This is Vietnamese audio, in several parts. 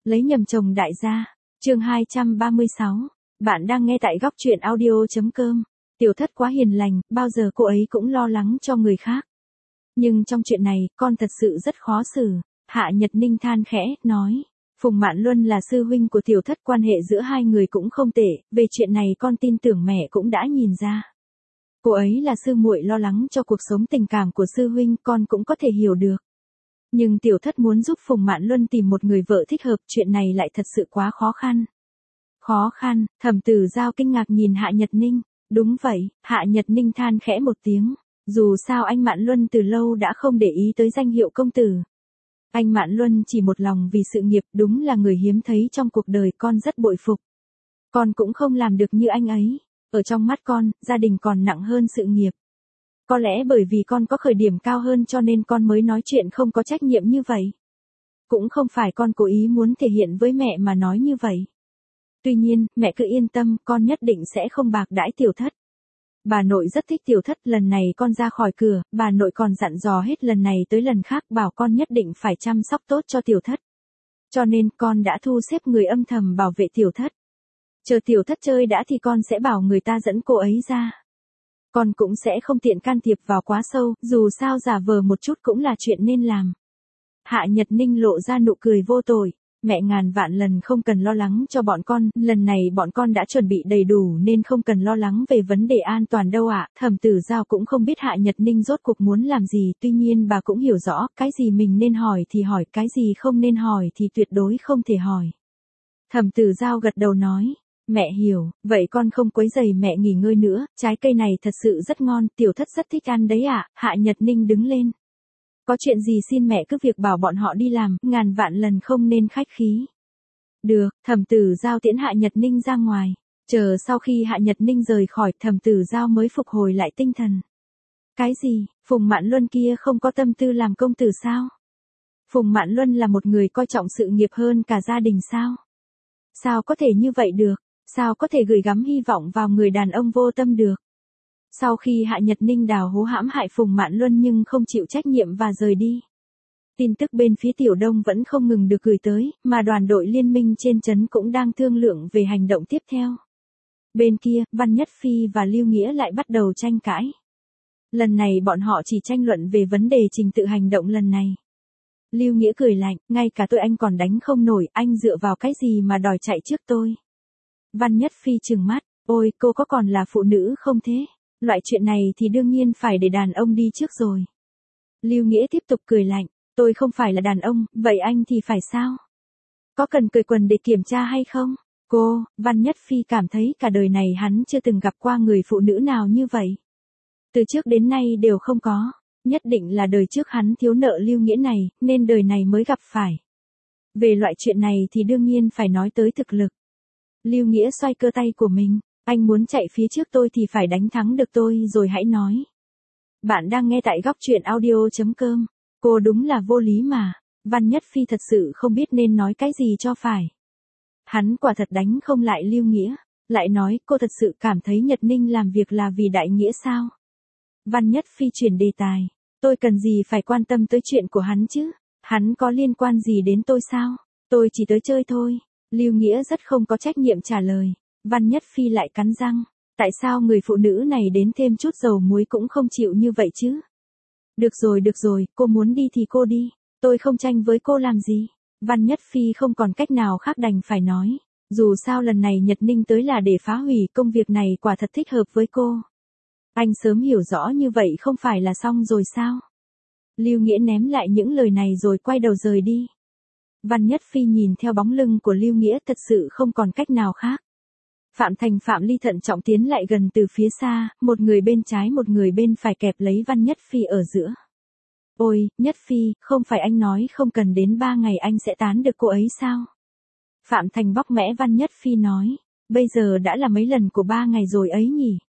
Lấy nhầm chồng đại gia. Chương 236. Bạn đang nghe tại góc truyện audio.com. Tiểu Thất quá hiền lành, bao giờ cô ấy cũng lo lắng cho người khác. Nhưng trong chuyện này, con thật sự rất khó xử. Hạ Nhật Ninh than khẽ, nói. Phùng Mạn Luân là sư huynh của Tiểu Thất, quan hệ giữa hai người cũng không tệ, về chuyện này con tin tưởng mẹ cũng đã nhìn ra. Cô ấy là sư muội lo lắng cho cuộc sống tình cảm của sư huynh, con cũng có thể hiểu được. Nhưng Tiểu Thất muốn giúp Phùng Mạn Luân tìm một người vợ thích hợp, chuyện này lại thật sự quá khó khăn. Khó khăn, Thẩm Tử Giao kinh ngạc nhìn Hạ Nhật Ninh. Đúng vậy, Hạ Nhật Ninh than khẽ một tiếng. Dù sao anh Mạn Luân từ lâu đã không để ý tới danh hiệu công tử. Anh Mạn Luân chỉ một lòng vì sự nghiệp, đúng là người hiếm thấy trong cuộc đời, con rất bội phục. Con cũng không làm được như anh ấy. Ở trong mắt con, gia đình còn nặng hơn sự nghiệp. Có lẽ bởi vì con có khởi điểm cao hơn cho nên con mới nói chuyện không có trách nhiệm như vậy. Cũng không phải con cố ý muốn thể hiện với mẹ mà nói như vậy. Tuy nhiên, mẹ cứ yên tâm, con nhất định sẽ không bạc đãi Tiểu Thất. Bà nội rất thích Tiểu Thất, lần này con ra khỏi cửa, bà nội còn dặn dò hết lần này tới lần khác, bảo con nhất định phải chăm sóc tốt cho Tiểu Thất. Cho nên con đã thu xếp người âm thầm bảo vệ Tiểu Thất. Chờ Tiểu Thất chơi đã thì con sẽ bảo người ta dẫn cô ấy ra. Con cũng sẽ không tiện can thiệp vào quá sâu, dù sao giả vờ một chút cũng là chuyện nên làm. Hạ Nhật Ninh lộ ra nụ cười vô tội. Mẹ ngàn vạn lần không cần lo lắng cho bọn con, lần này bọn con đã chuẩn bị đầy đủ nên không cần lo lắng về vấn đề an toàn đâu ạ. Thẩm Tử Giao cũng không biết Hạ Nhật Ninh rốt cuộc muốn làm gì, tuy nhiên bà cũng hiểu rõ, cái gì mình nên hỏi thì hỏi, cái gì không nên hỏi thì tuyệt đối không thể hỏi. Thẩm Tử Giao gật đầu nói. Mẹ hiểu, vậy con không quấy rầy mẹ nghỉ ngơi nữa, trái cây này thật sự rất ngon, Tiểu Thất rất thích ăn đấy ạ. Hạ Nhật Ninh đứng lên. Có chuyện gì xin mẹ cứ việc bảo bọn họ đi làm, ngàn vạn lần không nên khách khí. Được, Thẩm Tử Giao tiễn Hạ Nhật Ninh ra ngoài. Chờ sau khi Hạ Nhật Ninh rời khỏi, Thẩm Tử Giao mới phục hồi lại tinh thần. Cái gì, Phùng Mạn Luân kia không có tâm tư làm công tử sao? Phùng Mạn Luân là một người coi trọng sự nghiệp hơn cả gia đình sao? Sao có thể như vậy được? Sao có thể gửi gắm hy vọng vào người đàn ông vô tâm được? Sau khi Hạ Nhật Ninh đào hố hãm hại Phùng Mạn Luân nhưng không chịu trách nhiệm và rời đi. Tin tức bên phía Tiểu Đông vẫn không ngừng được gửi tới, mà đoàn đội liên minh trên trấn cũng đang thương lượng về hành động tiếp theo. Bên kia, Văn Nhất Phi và Lưu Nghĩa lại bắt đầu tranh cãi. Lần này bọn họ chỉ tranh luận về vấn đề trình tự hành động lần này. Lưu Nghĩa cười lạnh, ngay cả tôi anh còn đánh không nổi, anh dựa vào cái gì mà đòi chạy trước tôi? Văn Nhất Phi trừng mắt, ôi cô có còn là phụ nữ không thế? Loại chuyện này thì đương nhiên phải để đàn ông đi trước rồi. Lưu Nghĩa tiếp tục cười lạnh, tôi không phải là đàn ông, vậy anh thì phải sao? Có cần cởi quần để kiểm tra hay không? Cô, Văn Nhất Phi cảm thấy cả đời này hắn chưa từng gặp qua người phụ nữ nào như vậy. Từ trước đến nay đều không có, nhất định là đời trước hắn thiếu nợ Lưu Nghĩa này, nên đời này mới gặp phải. Về loại chuyện này thì đương nhiên phải nói tới thực lực. Lưu Nghĩa xoay cơ tay của mình. Anh muốn chạy phía trước tôi thì phải đánh thắng được tôi rồi hãy nói. Bạn đang nghe tại góc truyện audio.com. Cô đúng là vô lý mà. Văn Nhất Phi thật sự không biết nên nói cái gì cho phải. Hắn quả thật đánh không lại Lưu Nghĩa. Lại nói cô thật sự cảm thấy Nhật Ninh làm việc là vì đại nghĩa sao? Văn Nhất Phi chuyển đề tài. Tôi cần gì phải quan tâm tới chuyện của hắn chứ? Hắn có liên quan gì đến tôi sao? Tôi chỉ tới chơi thôi. Lưu Nghĩa rất không có trách nhiệm trả lời. Văn Nhất Phi lại cắn răng. Tại sao người phụ nữ này đến thêm chút dầu muối cũng không chịu như vậy chứ? Được rồi, cô muốn đi thì cô đi. Tôi không tranh với cô làm gì. Văn Nhất Phi không còn cách nào khác đành phải nói. Dù sao lần này Nhật Ninh tới là để phá hủy công việc này, quả thật thích hợp với cô. Anh sớm hiểu rõ như vậy không phải là xong rồi sao? Lưu Nghĩa ném lại những lời này rồi quay đầu rời đi. Văn Nhất Phi nhìn theo bóng lưng của Lưu Nghĩa thật sự không còn cách nào khác. Phạm Thành Phạm Ly thận trọng tiến lại gần từ phía xa, một người bên trái một người bên phải kẹp lấy Văn Nhất Phi ở giữa. Ôi, Nhất Phi, không phải anh nói không cần đến 3 ngày anh sẽ tán được cô ấy sao? Phạm Thành bóc mẽ Văn Nhất Phi nói, bây giờ đã là mấy lần của 3 ngày rồi ấy nhỉ?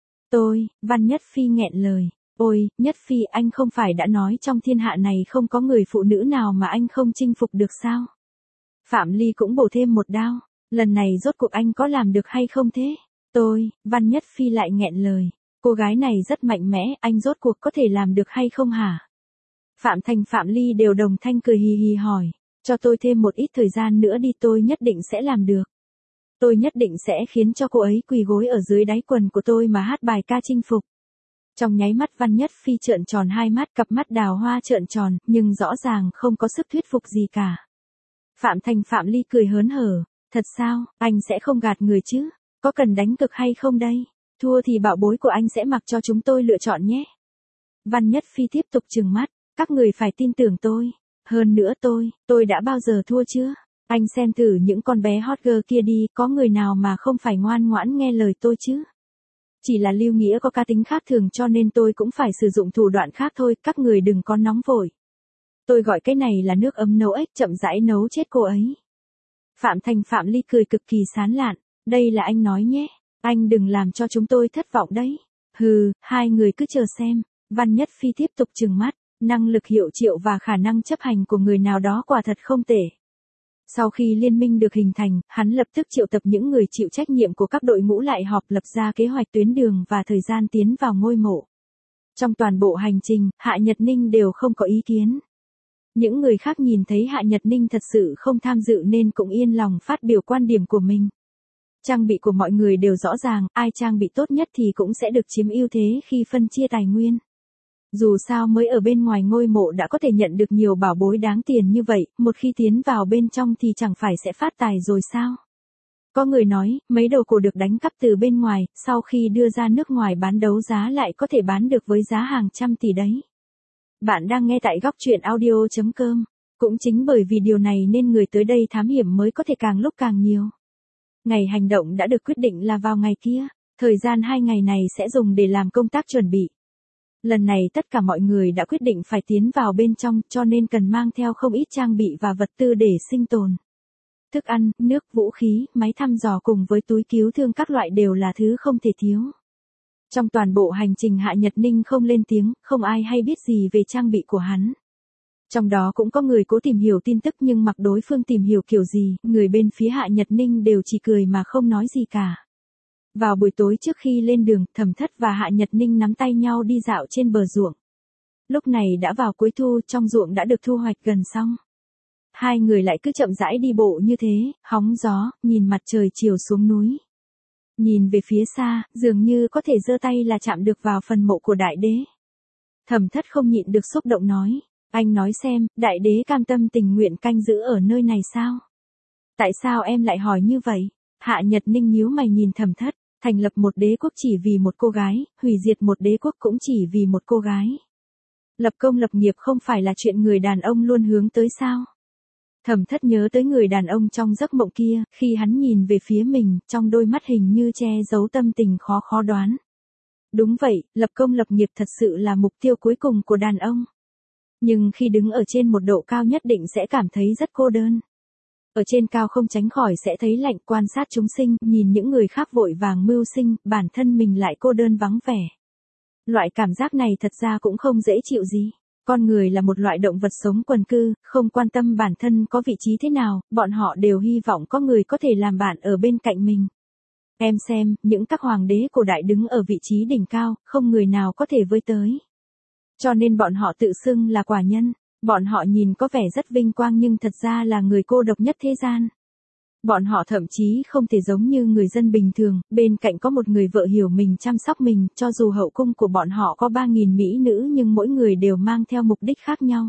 Văn Nhất Phi nghẹn lời, ôi, Nhất Phi anh không phải đã nói trong thiên hạ này không có người phụ nữ nào mà anh không chinh phục được sao? Phạm Ly cũng bổ thêm một đao. Lần này rốt cuộc anh có làm được hay không thế? Văn Nhất Phi lại nghẹn lời. Cô gái này rất mạnh mẽ, anh rốt cuộc có thể làm được hay không hả? Phạm Thành Phạm Ly đều đồng thanh cười hì hì hỏi. Cho tôi thêm một ít thời gian nữa đi, tôi nhất định sẽ làm được. Tôi nhất định sẽ khiến cho cô ấy quỳ gối ở dưới đáy quần của tôi mà hát bài ca chinh phục. Trong nháy mắt Văn Nhất Phi trợn tròn hai mắt, cặp mắt đào hoa trợn tròn, nhưng rõ ràng không có sức thuyết phục gì cả. Phạm Thành Phạm Ly cười hớn hở, thật sao, anh sẽ không gạt người chứ, có cần đánh cực hay không đây, thua thì bảo bối của anh sẽ mặc cho chúng tôi lựa chọn nhé. Văn Nhất Phi tiếp tục trừng mắt, các người phải tin tưởng tôi, hơn nữa tôi đã bao giờ thua chưa, anh xem thử những con bé hot girl kia đi, có người nào mà không phải ngoan ngoãn nghe lời tôi chứ. Chỉ là Lưu Nghĩa có cá tính khác thường cho nên tôi cũng phải sử dụng thủ đoạn khác thôi, các người đừng có nóng vội. Tôi gọi cái này là nước ấm nấu ếch, chậm rãi nấu chết cô ấy. Phạm Thành Phạm Ly cười cực kỳ sán lạn, đây là anh nói nhé, anh đừng làm cho chúng tôi thất vọng đấy. Hừ, hai người cứ chờ xem. Văn Nhất Phi tiếp tục trừng mắt, năng lực hiệu triệu và khả năng chấp hành của người nào đó quả thật không tệ. Sau khi liên minh được hình thành, hắn lập tức triệu tập những người chịu trách nhiệm của các đội ngũ lại họp lập ra kế hoạch tuyến đường và thời gian tiến vào ngôi mộ. Trong toàn bộ hành trình, Hạ Nhật Ninh đều không có ý kiến. Những người khác nhìn thấy Hạ Nhật Ninh thật sự không tham dự nên cũng yên lòng phát biểu quan điểm của mình. Trang bị của mọi người đều rõ ràng, ai trang bị tốt nhất thì cũng sẽ được chiếm ưu thế khi phân chia tài nguyên. Dù sao mới ở bên ngoài ngôi mộ đã có thể nhận được nhiều bảo bối đáng tiền như vậy, một khi tiến vào bên trong thì chẳng phải sẽ phát tài rồi sao? Có người nói, mấy đồ cổ được đánh cắp từ bên ngoài, sau khi đưa ra nước ngoài bán đấu giá lại có thể bán được với giá hàng trăm tỷ đấy. Bạn đang nghe tại góc truyện audio.com. Cũng chính bởi vì điều này nên người tới đây thám hiểm mới có thể càng lúc càng nhiều. Ngày hành động đã được quyết định là vào ngày kia, thời gian 2 ngày này sẽ dùng để làm công tác chuẩn bị. Lần này tất cả mọi người đã quyết định phải tiến vào bên trong cho nên cần mang theo không ít trang bị và vật tư để sinh tồn. Thức ăn, nước, vũ khí, máy thăm dò cùng với túi cứu thương các loại đều là thứ không thể thiếu. Trong toàn bộ hành trình Hạ Nhật Ninh không lên tiếng, không ai hay biết gì về trang bị của hắn. Trong đó cũng có người cố tìm hiểu tin tức nhưng mặc đối phương tìm hiểu kiểu gì, người bên phía Hạ Nhật Ninh đều chỉ cười mà không nói gì cả. Vào buổi tối trước khi lên đường, Thẩm Thất và Hạ Nhật Ninh nắm tay nhau đi dạo trên bờ ruộng. Lúc này đã vào cuối thu, trong ruộng đã được thu hoạch gần xong. Hai người lại cứ chậm rãi đi bộ như thế, hóng gió, nhìn mặt trời chiều xuống núi. Nhìn về phía xa, dường như có thể giơ tay là chạm được vào phần mộ của đại đế. Thẩm Thất không nhịn được xúc động nói, anh nói xem, đại đế cam tâm tình nguyện canh giữ ở nơi này sao? Tại sao em lại hỏi như vậy? Hạ Nhật Ninh nhíu mày nhìn Thẩm Thất, thành lập một đế quốc chỉ vì một cô gái, hủy diệt một đế quốc cũng chỉ vì một cô gái. Lập công lập nghiệp không phải là chuyện người đàn ông luôn hướng tới sao? Thẩm Thất nhớ tới người đàn ông trong giấc mộng kia, khi hắn nhìn về phía mình, trong đôi mắt hình như che giấu tâm tình khó đoán. Đúng vậy, lập công lập nghiệp thật sự là mục tiêu cuối cùng của đàn ông. Nhưng khi đứng ở trên một độ cao nhất định sẽ cảm thấy rất cô đơn. Ở trên cao không tránh khỏi sẽ thấy lạnh, quan sát chúng sinh, nhìn những người khác vội vàng mưu sinh, bản thân mình lại cô đơn vắng vẻ. Loại cảm giác này thật ra cũng không dễ chịu gì. Con người là một loại động vật sống quần cư, không quan tâm bản thân có vị trí thế nào, bọn họ đều hy vọng có người có thể làm bạn ở bên cạnh mình. Em xem, những các hoàng đế cổ đại đứng ở vị trí đỉnh cao, không người nào có thể với tới. Cho nên bọn họ tự xưng là quả nhân. Bọn họ nhìn có vẻ rất vinh quang nhưng thật ra là người cô độc nhất thế gian. Bọn họ thậm chí không thể giống như người dân bình thường, bên cạnh có một người vợ hiểu mình chăm sóc mình, cho dù hậu cung của bọn họ có 3.000 mỹ nữ nhưng mỗi người đều mang theo mục đích khác nhau.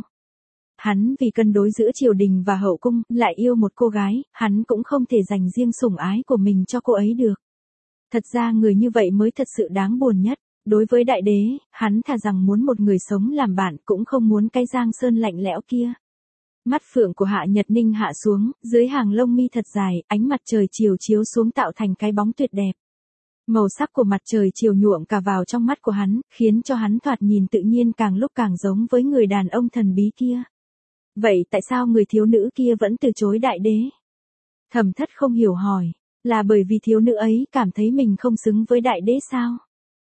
Hắn vì cân đối giữa triều đình và hậu cung, lại yêu một cô gái, hắn cũng không thể dành riêng sủng ái của mình cho cô ấy được. Thật ra người như vậy mới thật sự đáng buồn nhất. Đối với đại đế, hắn thà rằng muốn một người sống làm bạn cũng không muốn cái Giang Sơn lạnh lẽo kia. Mắt phượng của Hạ Nhật Ninh hạ xuống, dưới hàng lông mi thật dài, ánh mặt trời chiều chiếu xuống tạo thành cái bóng tuyệt đẹp. Màu sắc của mặt trời chiều nhuộm cả vào trong mắt của hắn, khiến cho hắn thoạt nhìn tự nhiên càng lúc càng giống với người đàn ông thần bí kia. Vậy tại sao người thiếu nữ kia vẫn từ chối đại đế? Thẩm Thất không hiểu hỏi, là bởi vì thiếu nữ ấy cảm thấy mình không xứng với đại đế sao?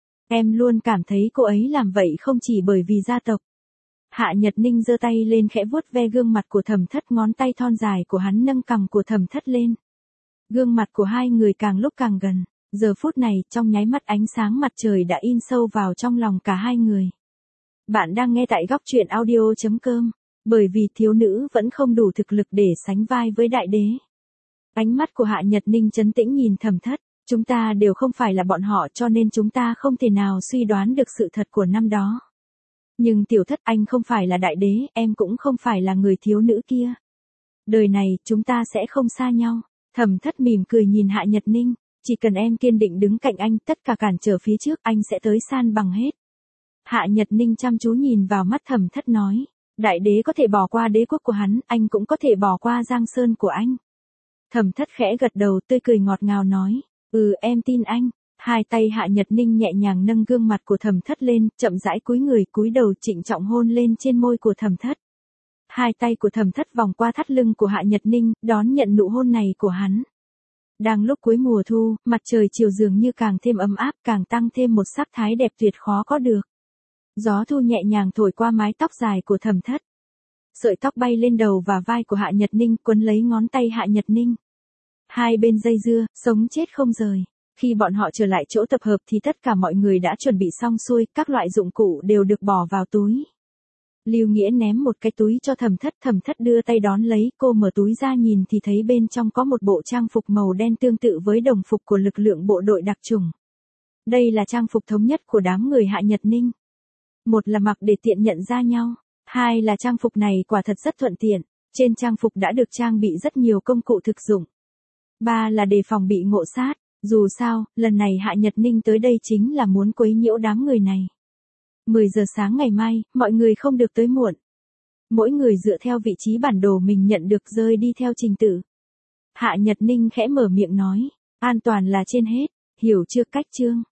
Em luôn cảm thấy cô ấy làm vậy không chỉ bởi vì gia tộc. Hạ Nhật Ninh giơ tay lên khẽ vuốt ve gương mặt của Thẩm Thất, ngón tay thon dài của hắn nâng cằm của Thẩm Thất lên. Gương mặt của hai người càng lúc càng gần, giờ phút này trong nháy mắt ánh sáng mặt trời đã in sâu vào trong lòng cả hai người. Bạn đang nghe tại góc truyện audio.com. Bởi vì thiếu nữ vẫn không đủ thực lực để sánh vai với đại đế. Ánh mắt của Hạ Nhật Ninh trấn tĩnh nhìn Thẩm Thất, chúng ta đều không phải là bọn họ cho nên chúng ta không thể nào suy đoán được sự thật của năm đó. Nhưng Tiểu Thất, anh không phải là đại đế, em cũng không phải là người thiếu nữ kia. Đời này, chúng ta sẽ không xa nhau. Thẩm Thất mỉm cười nhìn Hạ Nhật Ninh, chỉ cần em kiên định đứng cạnh anh, tất cả cản trở phía trước anh sẽ tới san bằng hết. Hạ Nhật Ninh chăm chú nhìn vào mắt Thẩm Thất nói, đại đế có thể bỏ qua đế quốc của hắn, anh cũng có thể bỏ qua Giang Sơn của anh. Thẩm Thất khẽ gật đầu, tươi cười ngọt ngào nói, em tin anh. Hai tay Hạ Nhật Ninh nhẹ nhàng nâng gương mặt của Thẩm Thất lên, chậm rãi cúi người cúi đầu trịnh trọng hôn lên trên môi của Thẩm Thất. Hai tay của Thẩm Thất vòng qua thắt lưng của Hạ Nhật Ninh, đón nhận nụ hôn này của hắn. Đang lúc cuối mùa thu, mặt trời chiều dường như càng thêm ấm áp, càng tăng thêm một sắc thái đẹp tuyệt khó có được. Gió thu nhẹ nhàng thổi qua mái tóc dài của Thẩm Thất. Sợi tóc bay lên đầu và vai của Hạ Nhật Ninh, quấn lấy ngón tay Hạ Nhật Ninh. Hai bên dây dưa, sống chết không rời. Khi bọn họ trở lại chỗ tập hợp thì tất cả mọi người đã chuẩn bị xong xuôi, các loại dụng cụ đều được bỏ vào túi. Lưu Nghĩa ném một cái túi cho Thẩm Thất đưa tay đón lấy, cô mở túi ra nhìn thì thấy bên trong có một bộ trang phục màu đen tương tự với đồng phục của lực lượng bộ đội đặc chủng. Đây là trang phục thống nhất của đám người Hạ Nhật Ninh. Một là mặc để tiện nhận ra nhau, hai là trang phục này quả thật rất thuận tiện, trên trang phục đã được trang bị rất nhiều công cụ thực dụng. Ba là đề phòng bị ngộ sát, dù sao, lần này Hạ Nhật Ninh tới đây chính là muốn quấy nhiễu đám người này. 10 giờ sáng ngày mai, mọi người không được tới muộn. Mỗi người dựa theo vị trí bản đồ mình nhận được rơi đi theo trình tự. Hạ Nhật Ninh khẽ mở miệng nói, an toàn là trên hết, hiểu chưa cách chương.